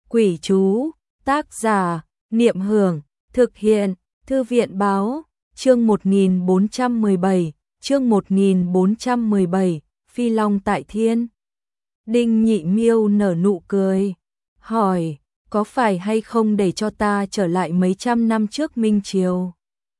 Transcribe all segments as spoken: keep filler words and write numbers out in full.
Quỷ chú, tác giả, Niệm Hưởng, thực hiện, Thư viện báo, chương một nghìn bốn trăm mười bảy, chương một nghìn bốn trăm mười bảy, Phi Long tại thiên. Đinh Nhị Miêu nở nụ cười, hỏi, có phải hay không để cho ta trở lại mấy trăm năm trước Minh Triều?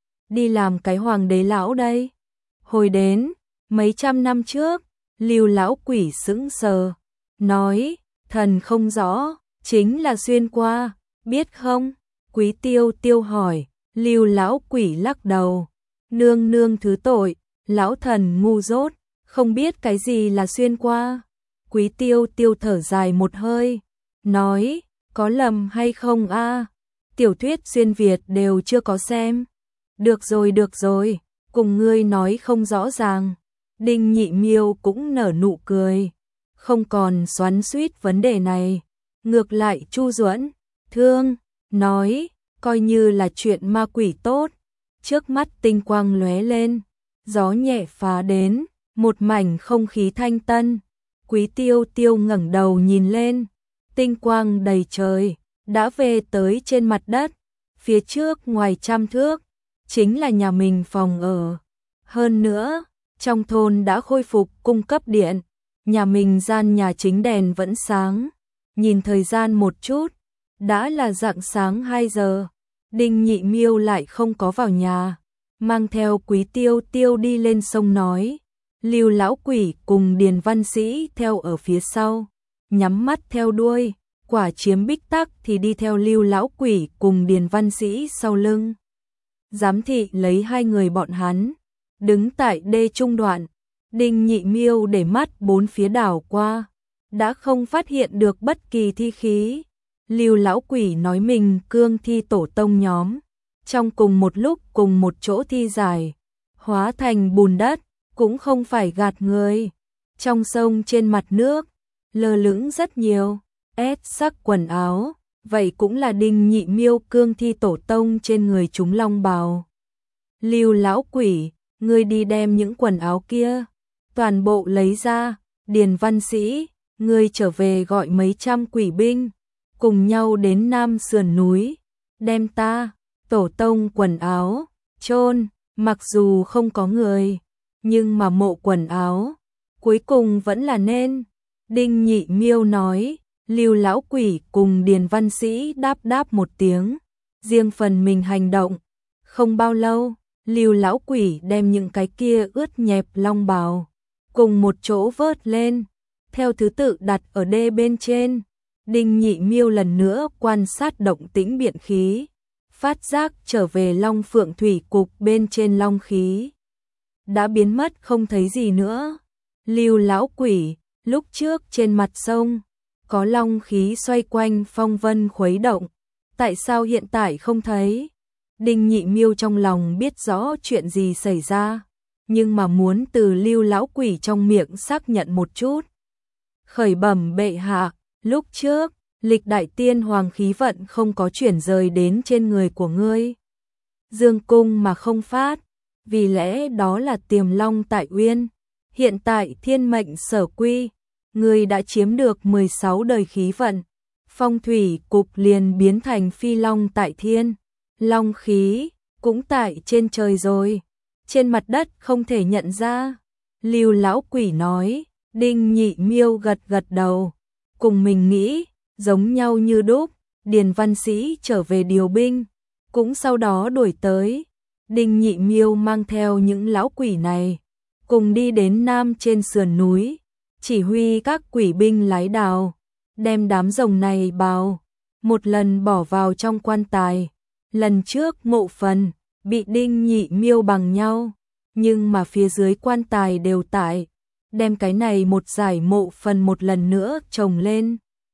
Đi làm cái hoàng đế lão đây? Hồi đến, mấy trăm năm trước, Lưu lão quỷ sững sờ, nói, thần không rõ, chính là xuyên qua, biết không? Quý Tiêu Tiêu hỏi, Lưu lão quỷ lắc đầu, nương nương thứ tội, lão thần ngu dốt, không biết cái gì là xuyên qua. Quý Tiêu Tiêu thở dài một hơi, nói, có lầm hay không a? Tiểu thuyết xuyên Việt đều chưa có xem. Được rồi được rồi, cùng ngươi nói không rõ ràng. Đinh Nhị Miêu cũng nở nụ cười, không còn xoắn xuýt vấn đề này. Ngược lại Chu Duẫn, thương, nói, coi như là chuyện ma quỷ tốt. Trước mắt tinh quang lóe lên, gió nhẹ phá đến, một mảnh không khí thanh tân. Quý Tiêu Tiêu ngẩng đầu nhìn lên, tinh quang đầy trời, đã về tới trên mặt đất. Phía trước ngoài trăm thước, chính là nhà mình phòng ở. Hơn nữa, trong thôn đã khôi phục cung cấp điện, nhà mình gian nhà chính đèn vẫn sáng. Nhìn thời gian một chút, đã là rạng sáng hai giờ. Đinh Nhị Miêu lại không có vào nhà, mang theo Quý Tiêu Tiêu đi lên sông nói. Lưu lão quỷ cùng Điền Văn Sĩ theo ở phía sau, nhắm mắt theo đuôi. Quả Chiếm Bích Tắc thì đi theo Lưu lão quỷ cùng Điền Văn Sĩ sau lưng. Giám thị lấy hai người bọn hắn, đứng tại đê trung đoạn. Đinh Nhị Miêu để mắt bốn phía đảo qua, đã không phát hiện được bất kỳ thi khí. Lưu lão quỷ nói mình cương thi tổ tông nhóm, trong cùng một lúc cùng một chỗ thi giải, hóa thành bùn đất, cũng không phải gạt người. Trong sông trên mặt nước, lơ lửng rất nhiều ét sắc quần áo, vậy cũng là Đinh Nhị Miêu cương thi tổ tông trên người chúng long bào. Lưu lão quỷ, ngươi đi đem những quần áo kia toàn bộ lấy ra. Điền Văn Sĩ, ngươi trở về gọi mấy trăm quỷ binh, cùng nhau đến Nam sườn núi, đem ta, tổ tông quần áo, chôn. Mặc dù không có người, nhưng mà mộ quần áo, cuối cùng vẫn là nên. Đinh Nhị Miêu nói. Lưu lão quỷ cùng Điền Văn Sĩ đáp đáp một tiếng, riêng phần mình hành động. Không bao lâu, Lưu lão quỷ đem những cái kia ướt nhẹp long bào cùng một chỗ vớt lên, theo thứ tự đặt ở đê bên trên. Đinh Nhị Miêu lần nữa quan sát động tĩnh biện khí, phát giác trở về Long Phượng thủy cục bên trên long khí đã biến mất không thấy gì nữa. Lưu lão quỷ, lúc trước trên mặt sông có long khí xoay quanh phong vân khuấy động, tại sao hiện tại không thấy? Đinh Nhị Miêu trong lòng biết rõ chuyện gì xảy ra, nhưng mà muốn từ Lưu lão quỷ trong miệng xác nhận một chút. Khởi bẩm bệ hạ, lúc trước, lịch đại tiên hoàng khí vận không có chuyển rời đến trên người của ngươi. Dương cung mà không phát, vì lẽ đó là tiềm long tại uyên. Hiện tại thiên mệnh sở quy, ngươi đã chiếm được mười sáu đời khí vận, phong thủy cục liền biến thành phi long tại thiên, long khí cũng tại trên trời rồi, trên mặt đất không thể nhận ra. Lưu lão quỷ nói. Đinh Nhị Miêu gật gật đầu, cùng mình nghĩ, giống nhau như đúc. Điền Văn Sĩ trở về điều binh, cũng sau đó đuổi tới. Đinh Nhị Miêu mang theo những lão quỷ này, cùng đi đến Nam trên sườn núi, chỉ huy các quỷ binh lái đào, đem đám rồng này bào, một lần bỏ vào trong quan tài. Lần trước mộ phần, bị Đinh Nhị Miêu bằng nhau, nhưng mà phía dưới quan tài đều tại, đem cái này một giải mộ phần một lần nữa trồng lên.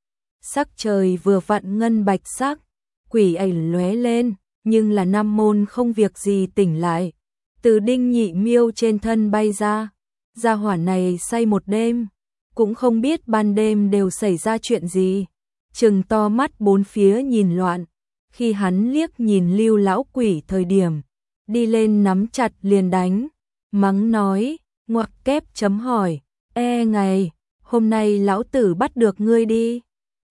Sắc trời vừa vặn ngân bạch sắc, quỷ ảnh lóe lên, nhưng là Nam môn không việc gì tỉnh lại, từ Đinh Nhị Miêu trên thân bay ra. Gia hỏa này say một đêm, cũng không biết ban đêm đều xảy ra chuyện gì, trừng to mắt bốn phía nhìn loạn. Khi hắn liếc nhìn Lưu lão quỷ thời điểm, đi lên nắm chặt liền đánh, mắng nói, ngoặc kép chấm hỏi, e ngày, hôm nay lão tử bắt được ngươi đi.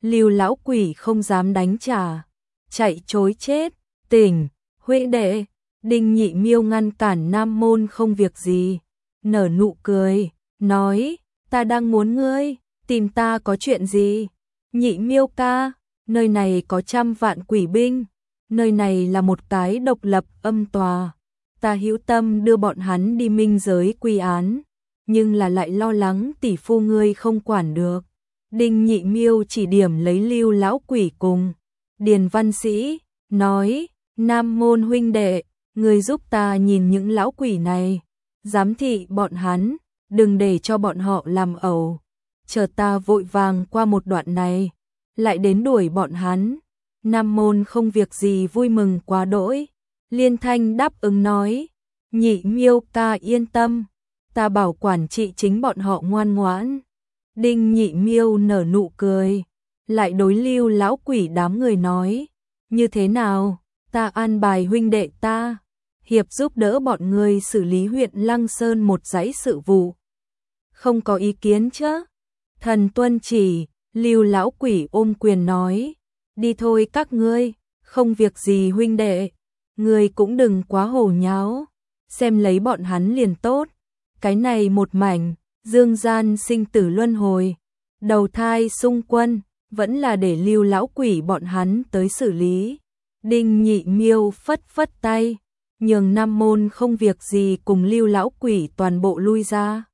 Lưu lão quỷ không dám đánh trả, chạy trối chết, tỉnh, huynh đệ. Đinh Nhị Miêu ngăn cản Nam Môn không việc gì, nở nụ cười, nói, ta đang muốn ngươi, tìm ta có chuyện gì? Nhị Miêu ca, nơi này có trăm vạn quỷ binh, nơi này là một cái độc lập âm tòa, ta hữu tâm đưa bọn hắn đi minh giới quy án, nhưng là lại lo lắng tỷ phu ngươi không quản được. Đinh Nhị Miêu chỉ điểm lấy Lưu lão quỷ cùng Điền Văn Sĩ, nói, Nam Môn huynh đệ, ngươi giúp ta nhìn những lão quỷ này, giám thị bọn hắn, đừng để cho bọn họ làm ẩu. Chờ ta vội vàng qua một đoạn này, lại đến đuổi bọn hắn. Nam Môn không việc gì vui mừng quá đỗi, liên thanh đáp ứng nói, Nhị Miêu ca yên tâm, ta bảo quản trị chính bọn họ ngoan ngoãn. Đinh Nhị Miêu nở nụ cười, lại đối Lưu lão quỷ đám người nói, như thế nào, ta an bài huynh đệ ta, hiệp giúp đỡ bọn người xử lý huyện Lăng Sơn một dãy sự vụ. Không có ý kiến chứ? Thần tuân chỉ. Lưu lão quỷ ôm quyền nói, đi thôi các ngươi, không việc gì huynh đệ, ngươi cũng đừng quá hồ nháo, xem lấy bọn hắn liền tốt. Cái này một mảnh, dương gian sinh tử luân hồi, đầu thai xung quân, vẫn là để Lưu lão quỷ bọn hắn tới xử lý. Đinh Nhị Miêu phất phất tay, nhường Nam Môn không việc gì cùng Lưu lão quỷ toàn bộ lui ra.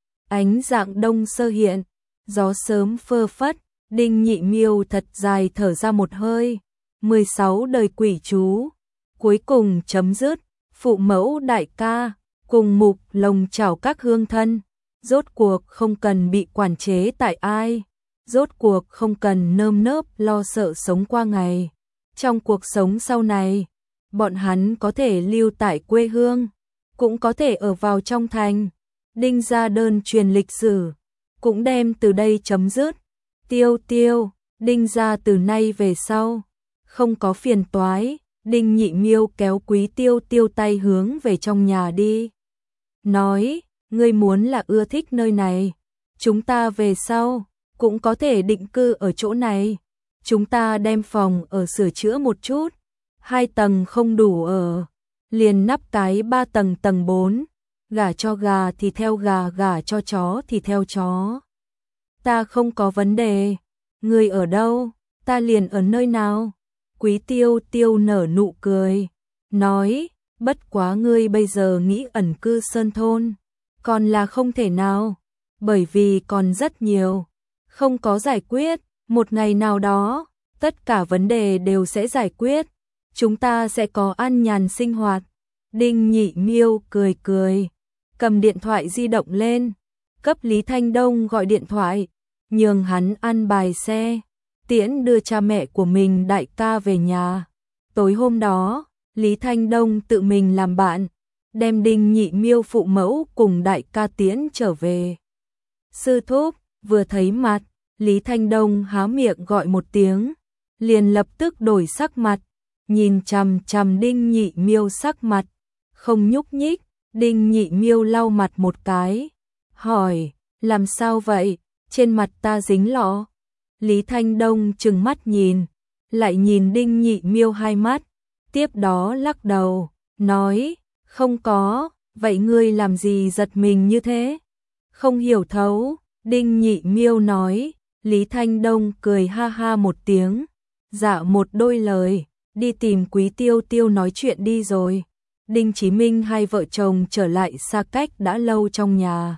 Ánh dạng đông sơ hiện, gió sớm phơ phất, Đinh Nhị Miêu thật dài thở ra một hơi. mười sáu đời quỷ chú, cuối cùng chấm dứt. Phụ mẫu đại ca, cùng mục lồng chảo các hương thân, rốt cuộc không cần bị quản chế tại ai, rốt cuộc không cần nơm nớp lo sợ sống qua ngày. Trong cuộc sống sau này, bọn hắn có thể lưu tại quê hương, cũng có thể ở vào trong thành. Đinh gia đơn truyền lịch sử, cũng đem từ đây chấm dứt. Tiêu tiêu, Đinh gia từ nay về sau, không có phiền toái. Đinh Nhị Miêu kéo Quý Tiêu Tiêu tay hướng về trong nhà đi. Nói, ngươi muốn là ưa thích nơi này, chúng ta về sau, cũng có thể định cư ở chỗ này. Chúng ta đem phòng ở sửa chữa một chút, hai tầng không đủ ở, liền nắp cái ba tầng tầng bốn, gả cho gà thì theo gà, gả cho chó thì theo chó. Ta không có vấn đề, ngươi ở đâu, ta liền ở nơi nào. Quý Tiêu Tiêu nở nụ cười, nói, bất quá ngươi bây giờ nghĩ ẩn cư sơn thôn, còn là không thể nào, bởi vì còn rất nhiều, không có giải quyết, một ngày nào đó, tất cả vấn đề đều sẽ giải quyết, chúng ta sẽ có an nhàn sinh hoạt. Đinh Nhị Miêu cười cười, cầm điện thoại di động lên, cấp Lý Thanh Đông gọi điện thoại, nhường hắn ăn bài xe, tiễn đưa cha mẹ của mình đại ca về nhà. Tối hôm đó, Lý Thanh Đông tự mình làm bạn, đem Đinh Nhị Miêu phụ mẫu cùng đại ca tiễn trở về. Sư thúc, vừa thấy mặt, Lý Thanh Đông há miệng gọi một tiếng, liền lập tức đổi sắc mặt, nhìn chằm chằm Đinh Nhị Miêu sắc mặt, không nhúc nhích. Đinh Nhị Miêu lau mặt một cái, hỏi, làm sao vậy, trên mặt ta dính lọ. Lý Thanh Đông trừng mắt nhìn, lại nhìn Đinh Nhị Miêu hai mắt, tiếp đó lắc đầu, nói, không có, vậy ngươi làm gì giật mình như thế? Không hiểu thấu. Đinh Nhị Miêu nói. Lý Thanh Đông cười ha ha một tiếng, dạ một đôi lời, đi tìm Quý Tiêu Tiêu nói chuyện đi rồi. Đinh Chí Minh hai vợ chồng trở lại xa cách đã lâu trong nhà.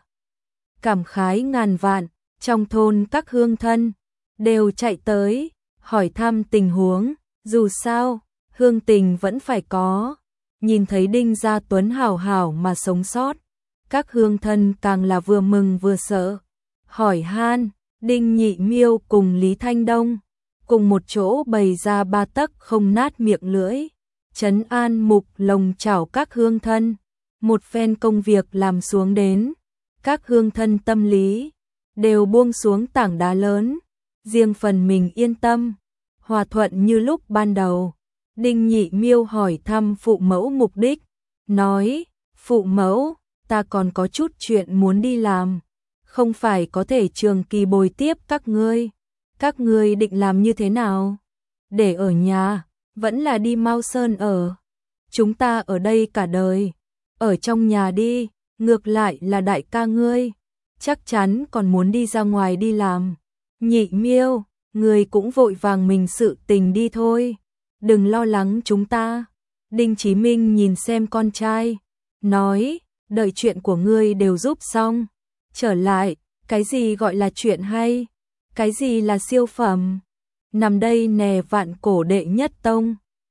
Cảm khái ngàn vạn, trong thôn các hương thân đều chạy tới, hỏi thăm tình huống, dù sao, hương tình vẫn phải có. Nhìn thấy Đinh Gia Tuấn hảo hảo mà sống sót, các hương thân càng là vừa mừng vừa sợ. Hỏi han, Đinh Nhị Miêu cùng Lý Thanh Đông, cùng một chỗ bày ra ba tấc không nát miệng lưỡi, trấn an mục lồng chảo các hương thân. Một phen công việc làm xuống đến, các hương thân tâm lý đều buông xuống tảng đá lớn, riêng phần mình yên tâm, hòa thuận như lúc ban đầu. Đinh Nhị Miêu hỏi thăm phụ mẫu mục đích, nói, phụ mẫu, ta còn có chút chuyện muốn đi làm, không phải có thể trường kỳ bồi tiếp các ngươi. Các ngươi định làm như thế nào? Để ở nhà, vẫn là đi Mao Sơn ở? Chúng ta ở đây cả đời, ở trong nhà đi, ngược lại là đại ca ngươi, chắc chắn còn muốn đi ra ngoài đi làm. Nhị Miêu, ngươi cũng vội vàng mình sự tình đi thôi, đừng lo lắng chúng ta. Đinh Chí Minh nhìn xem con trai, nói, đợi chuyện của ngươi đều giúp xong, trở lại, cái gì gọi là chuyện hay, cái gì là siêu phẩm, nằm đây nè vạn cổ đệ nhất tông.